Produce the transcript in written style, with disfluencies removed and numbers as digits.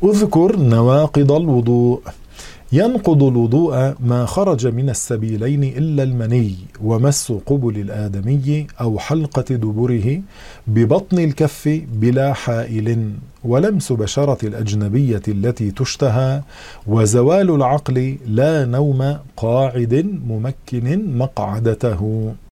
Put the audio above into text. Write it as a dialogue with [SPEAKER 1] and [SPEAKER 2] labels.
[SPEAKER 1] اذكر نواقض الوضوء. ينقض الوضوء ما خرج من السبيلين إلا المني، ومس قبل الآدمي أو حلقة دبره ببطن الكف بلا حائل، ولمس بشرة الأجنبية التي تشتهى، وزوال العقل لا نوم قاعد ممكن مقعدته.